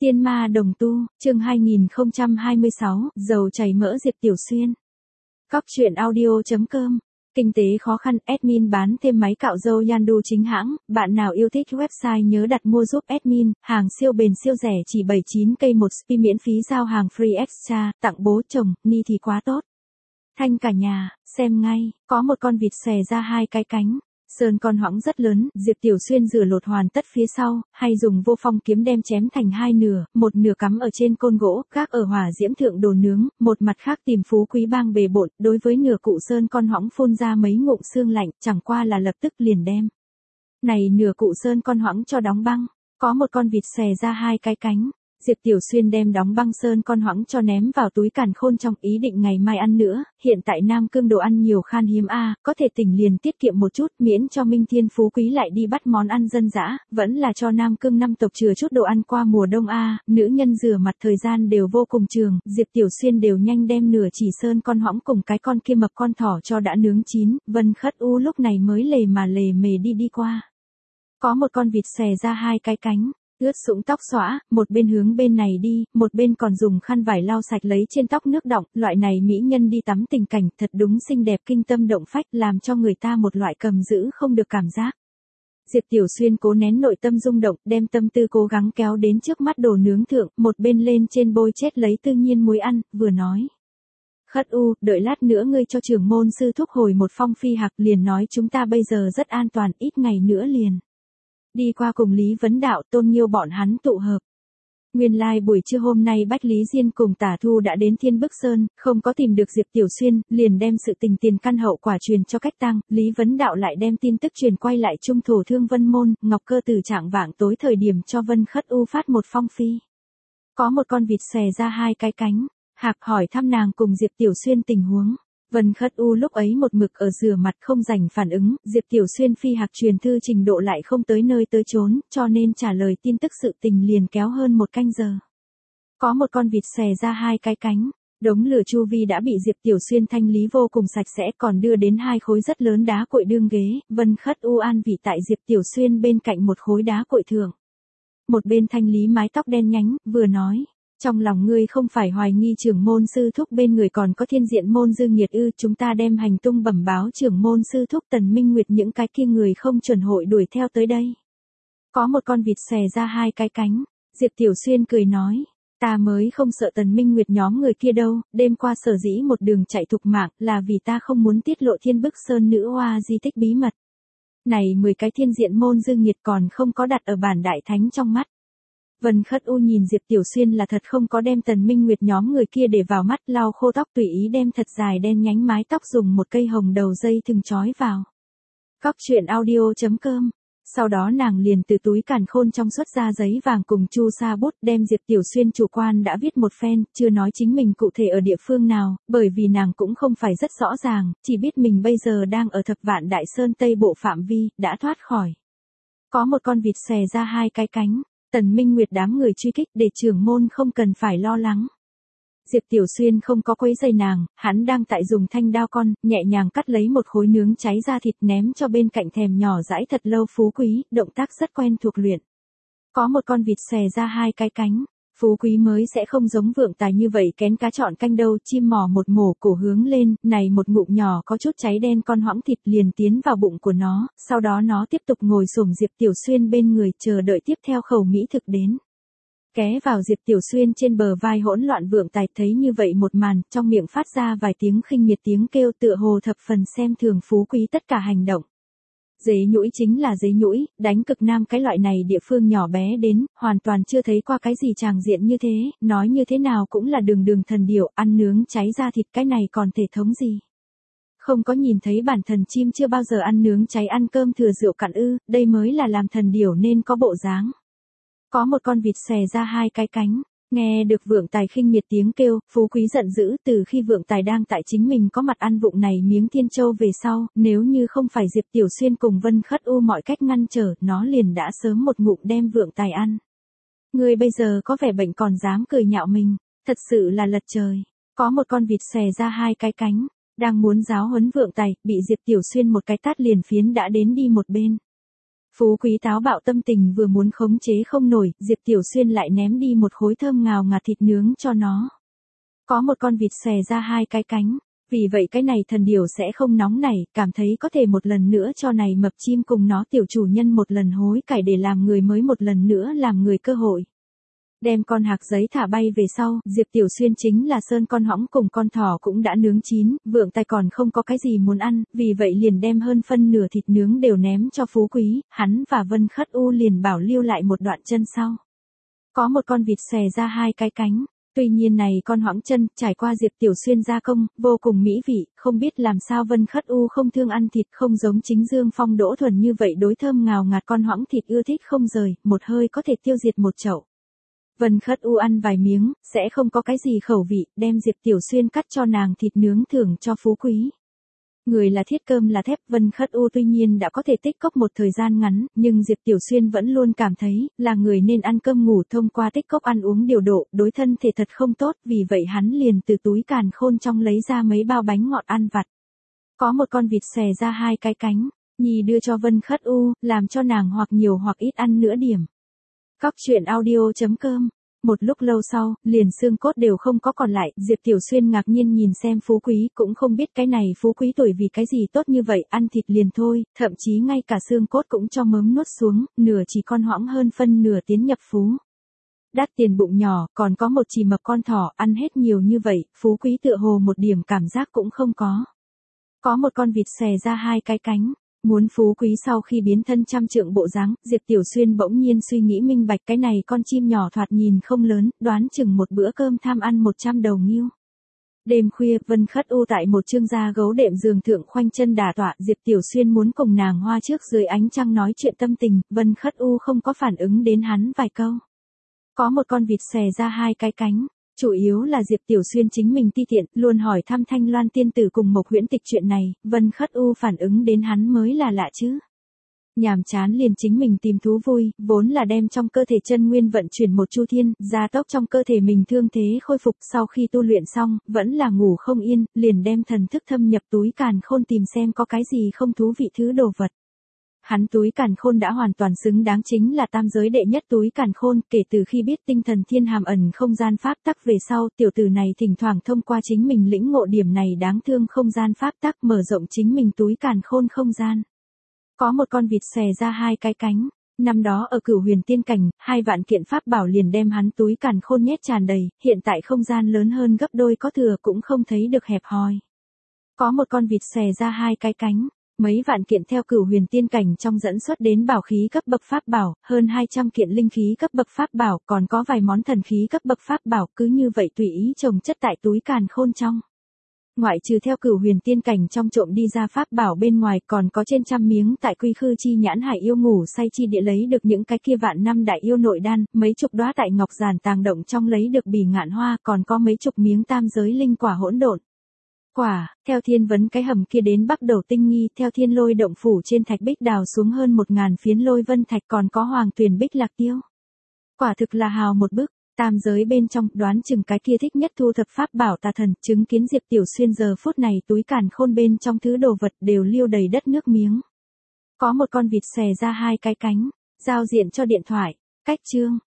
Tiên ma đồng tu, chương 2026, dầu chảy mỡ Diệp Tiểu Xuyên. Cóc truyện audio.com. Kinh tế khó khăn, admin bán thêm máy cạo râu Yandu chính hãng, bạn nào yêu thích website nhớ đặt mua giúp admin, hàng siêu bền siêu rẻ chỉ 79k một spi miễn phí giao hàng free extra, tặng bố chồng, ni thì quá tốt. Thanh cả nhà, xem ngay, có một con vịt xòe ra hai cái cánh. Sơn con hõng rất lớn, Diệp Tiểu Xuyên rửa lột hoàn tất phía sau, hay dùng vô phong kiếm đem chém thành hai nửa, một nửa cắm ở trên côn gỗ, gác ở hỏa diễm thượng đồ nướng, một mặt khác tìm phú quý bang bề bộn, đối với nửa cụ sơn con hõng phun ra mấy ngụm xương lạnh, chẳng qua là lập tức liền đem. Này nửa cụ sơn con hõng cho đóng băng, có một con vịt xòe ra hai cái cánh. Diệp Tiểu Xuyên đem đóng băng sơn con hõng cho ném vào túi càn khôn trong ý định ngày mai ăn nữa, hiện tại Nam Cương đồ ăn nhiều khan hiếm có thể tỉnh liền tiết kiệm một chút miễn cho Minh Thiên Phú Quý lại đi bắt món ăn dân dã, vẫn là cho Nam Cương năm tộc chừa chút đồ ăn qua mùa đông nữ nhân rửa mặt thời gian đều vô cùng trường, Diệp Tiểu Xuyên đều nhanh đem nửa chỉ sơn con hõng cùng cái con kia mập con thỏ cho đã nướng chín, Vân Khất U lúc này mới lề mề đi qua. Có một con vịt xòe ra hai cái cánh. Ướt sũng tóc xõa, một bên hướng bên này đi, một bên còn dùng khăn vải lau sạch lấy trên tóc nước đọng, loại này mỹ nhân đi tắm tình cảnh thật đúng xinh đẹp kinh tâm động phách, làm cho người ta một loại cầm giữ không được cảm giác. Diệp Tiểu Xuyên cố nén nội tâm rung động, đem tâm tư cố gắng kéo đến trước mắt đồ nướng thượng, một bên lên trên bôi chết lấy tự nhiên muối ăn, vừa nói. Khất U, đợi lát nữa ngươi cho trưởng môn sư thúc hồi một phong phi hạc liền nói chúng ta bây giờ rất an toàn, ít ngày nữa liền. Đi qua cùng Lý Vấn Đạo, Tôn Nghiêu bọn hắn tụ hợp. Nguyên lai buổi trưa hôm nay Bách Lý Diên cùng Tả Thu đã đến Thiên Bức Sơn, không có tìm được Diệp Tiểu Xuyên, liền đem sự tình tiền căn hậu quả truyền cho Cách Tăng, Lý Vấn Đạo lại đem tin tức truyền quay lại trung thổ Thương Vân Môn, Ngọc Cơ từ trạng vạng tối thời điểm cho Vân Khất U phát một phong phi. Có một con vịt xòe ra hai cái cánh, Hạc hỏi thăm nàng cùng Diệp Tiểu Xuyên tình huống. Vân Khất U lúc ấy một mực ở rửa mặt không dành phản ứng, Diệp Tiểu Xuyên phi hạc truyền thư trình độ lại không tới nơi tới chốn, cho nên trả lời tin tức sự tình liền kéo hơn một canh giờ. Có một con vịt xòe ra hai cái cánh, đống lửa chu vi đã bị Diệp Tiểu Xuyên thanh lý vô cùng sạch sẽ, còn đưa đến hai khối rất lớn đá cội đương ghế, Vân Khất U an vị tại Diệp Tiểu Xuyên bên cạnh một khối đá cội thượng. Một bên thanh lý mái tóc đen nhánh, vừa nói. Trong lòng ngươi không phải hoài nghi trưởng môn sư thúc bên người còn có thiên diện môn dư nghiệt chúng ta đem hành tung bẩm báo trưởng môn sư thúc Tần Minh Nguyệt những cái kia người không chuẩn hội đuổi theo tới đây. Có một con vịt xòe ra hai cái cánh, Diệp Tiểu Xuyên cười nói, ta mới không sợ Tần Minh Nguyệt nhóm người kia đâu, đêm qua sở dĩ một đường chạy thục mạng là vì ta không muốn tiết lộ Thiên Bức Sơn nữ oa di tích bí mật. Này 10 cái thiên diện môn dư nghiệt còn không có đặt ở bản đại thánh trong mắt. Vân Khất U nhìn Diệp Tiểu Xuyên là thật không có đem Tần Minh Nguyệt nhóm người kia để vào mắt, lau khô tóc tùy ý đem thật dài đen nhánh mái tóc dùng một cây hồng đầu dây thừng trói vào. Cóc truyện audio.com. Sau đó nàng liền từ túi càn khôn trong xuất ra giấy vàng cùng chu sa bút đem Diệp Tiểu Xuyên chủ quan đã viết một phen, chưa nói chính mình cụ thể ở địa phương nào, bởi vì nàng cũng không phải rất rõ ràng, chỉ biết mình bây giờ đang ở Thập Vạn Đại Sơn Tây Bộ phạm vi, đã thoát khỏi. Có một con vịt xòe ra hai cái cánh. Tần Minh Nguyệt đám người truy kích để trưởng môn không cần phải lo lắng. Diệp Tiểu Xuyên không có quấy rầy nàng, hắn đang tại dùng thanh đao con, nhẹ nhàng cắt lấy một khối nướng cháy ra thịt ném cho bên cạnh thèm nhỏ dãi thật lâu Phú Quý, động tác rất quen thuộc luyện. Có một con vịt xòe ra hai cái cánh, Phú Quý mới sẽ không giống Vượng Tài như vậy kén cá chọn canh đâu, chim mỏ một mổ cổ hướng lên, này một ngụm nhỏ có chút cháy đen con hõng thịt liền tiến vào bụng của nó, sau đó nó tiếp tục ngồi xổm Diệp Tiểu Xuyên bên người chờ đợi tiếp theo khẩu mỹ thực đến. Ké vào Diệp Tiểu Xuyên trên bờ vai hỗn loạn Vượng Tài thấy như vậy một màn, trong miệng phát ra vài tiếng khinh miệt tiếng kêu tựa hồ thập phần xem thường Phú Quý tất cả hành động. Dế nhũi chính là dế nhũi, đánh cực Nam cái loại này địa phương nhỏ bé đến, hoàn toàn chưa thấy qua cái gì tràng diện như thế, nói như thế nào cũng là đường thần điểu, ăn nướng cháy ra thịt cái này còn thể thống gì. Không có nhìn thấy bản thần chim chưa bao giờ ăn nướng cháy ăn cơm thừa rượu cạn đây mới là làm thần điểu nên có bộ dáng. Có một con vịt xòe ra hai cái cánh. Nghe được Vượng Tài khinh miệt tiếng kêu, Phú Quý giận dữ từ khi Vượng Tài đang tại chính mình có mặt ăn vụng này miếng Thiên Châu về sau, nếu như không phải Diệp Tiểu Xuyên cùng Vân Khất U mọi cách ngăn trở, nó liền đã sớm một ngụm đem Vượng Tài ăn. Người bây giờ có vẻ bệnh còn dám cười nhạo mình, thật sự là lật trời. Có một con vịt xòe ra hai cái cánh, đang muốn giáo huấn Vượng Tài, bị Diệp Tiểu Xuyên một cái tát liền phiến đã đến đi một bên. Phú Quý táo bạo tâm tình vừa muốn khống chế không nổi, Diệp Tiểu Xuyên lại ném đi một khối thơm ngào ngạt thịt nướng cho nó. Có một con vịt xòe ra hai cái cánh, vì vậy cái này thần điểu sẽ không nóng nảy, cảm thấy có thể một lần nữa cho này mập chim cùng nó tiểu chủ nhân một lần hối cải để làm người mới một lần nữa làm người cơ hội. Đem con hạc giấy thả bay về sau, Diệp Tiểu Xuyên chính là sơn con hõng cùng con thỏ cũng đã nướng chín, vượng tài còn không có cái gì muốn ăn, vì vậy liền đem hơn phân nửa thịt nướng đều ném cho Phú Quý, hắn và Vân Khất U liền bảo lưu lại một đoạn chân sau. Có một con vịt xòe ra hai cái cánh, tuy nhiên này con hõng chân, trải qua Diệp Tiểu Xuyên gia công, vô cùng mỹ vị, không biết làm sao Vân Khất U không thương ăn thịt, không giống chính Dương Phong Đỗ Thuần như vậy đối thơm ngào ngạt con hõng thịt ưa thích không rời, một hơi có thể tiêu diệt một chậu. Vân Khất U ăn vài miếng, sẽ không có cái gì khẩu vị, đem Diệp Tiểu Xuyên cắt cho nàng thịt nướng thưởng cho Phú Quý. Người là thiết cơm là thép, Vân Khất U tuy nhiên đã có thể tích cóp một thời gian ngắn, nhưng Diệp Tiểu Xuyên vẫn luôn cảm thấy, là người nên ăn cơm ngủ thông qua tích cóp ăn uống điều độ, đối thân thể thật không tốt, vì vậy hắn liền từ túi càn khôn trong lấy ra mấy bao bánh ngọt ăn vặt. Có một con vịt xòe ra hai cái cánh, Nhi đưa cho Vân Khất U, làm cho nàng hoặc nhiều hoặc ít ăn nửa điểm. Cóc truyện audio.com. Một lúc lâu sau, liền xương cốt đều không có còn lại, Diệp Tiểu Xuyên ngạc nhiên nhìn xem Phú Quý, cũng không biết cái này Phú Quý tuổi vì cái gì tốt như vậy, ăn thịt liền thôi, thậm chí ngay cả xương cốt cũng cho mớm nuốt xuống, nửa chỉ con hõng hơn phân nửa tiến nhập Phú. Đắt tiền bụng nhỏ, còn có một chỉ mập con thỏ, ăn hết nhiều như vậy, Phú Quý tựa hồ một điểm cảm giác cũng không có. Có một con vịt xòe ra hai cái cánh. Muốn Phú Quý sau khi biến thân trăm trượng bộ dáng, Diệp Tiểu Xuyên bỗng nhiên suy nghĩ minh bạch cái này con chim nhỏ thoạt nhìn không lớn, đoán chừng một bữa cơm tham ăn 100 đầu nghêu. Đêm khuya, Vân Khất U tại một chương da gấu đệm giường thượng khoanh chân đả tọa, Diệp Tiểu Xuyên muốn cùng nàng hoa trước dưới ánh trăng nói chuyện tâm tình, Vân Khất U không có phản ứng đến hắn vài câu. Có một con vịt xòe ra hai cái cánh. Chủ yếu là Diệp Tiểu Xuyên chính mình ti tiện, luôn hỏi thăm Thanh Loan tiên tử cùng Mộc Huyễn Tịch chuyện này, Vân Khất U phản ứng đến hắn mới là lạ chứ. Nhàm chán liền chính mình tìm thú vui, vốn là đem trong cơ thể chân nguyên vận chuyển một chu thiên, gia tốc trong cơ thể mình thương thế khôi phục, sau khi tu luyện xong, vẫn là ngủ không yên, liền đem thần thức thâm nhập túi càn khôn tìm xem có cái gì không thú vị thứ đồ vật. Hắn túi càn khôn đã hoàn toàn xứng đáng chính là tam giới đệ nhất túi càn khôn, kể từ khi biết tinh thần thiên hàm ẩn không gian pháp tắc về sau, tiểu tử này thỉnh thoảng thông qua chính mình lĩnh ngộ điểm này đáng thương không gian pháp tắc mở rộng chính mình túi càn khôn không gian. Có một con vịt xòe ra hai cái cánh, năm đó ở Cửu Huyền Tiên Cảnh, 2 vạn kiện pháp bảo liền đem hắn túi càn khôn nhét tràn đầy, hiện tại không gian lớn hơn gấp đôi có thừa cũng không thấy được hẹp hòi. Có một con vịt xòe ra hai cái cánh. Mấy vạn kiện theo Cửu Huyền Tiên Cảnh trong dẫn xuất đến bảo khí cấp bậc pháp bảo, hơn 200 kiện linh khí cấp bậc pháp bảo, còn có vài món thần khí cấp bậc pháp bảo, cứ như vậy tùy ý chồng chất tại túi càn khôn trong. Ngoại trừ theo Cửu Huyền Tiên Cảnh trong trộm đi ra pháp bảo bên ngoài, còn có trên trăm miếng tại Quy Khư Chi Nhãn Hải yêu ngủ say chi địa lấy được những cái kia vạn năm đại yêu nội đan, mấy chục đóa tại Ngọc Giản tàng động trong lấy được bỉ ngạn hoa, còn có mấy chục miếng tam giới linh quả hỗn độn. Quả, theo thiên vấn cái hầm kia đến Bắc Đầu Tinh Nghi, theo thiên lôi động phủ trên thạch bích đào xuống hơn 1000 phiến lôi vân thạch, còn có hoàng tuyền bích lạc tiêu. Quả thực là hào một bức, tam giới bên trong, đoán chừng cái kia thích nhất thu thập pháp bảo tà thần, chứng kiến Diệp Tiểu Xuyên giờ phút này túi càn khôn bên trong thứ đồ vật đều liêu đầy đất nước miếng. Có một con vịt xòe ra hai cái cánh, giao diện cho điện thoại, cách chương.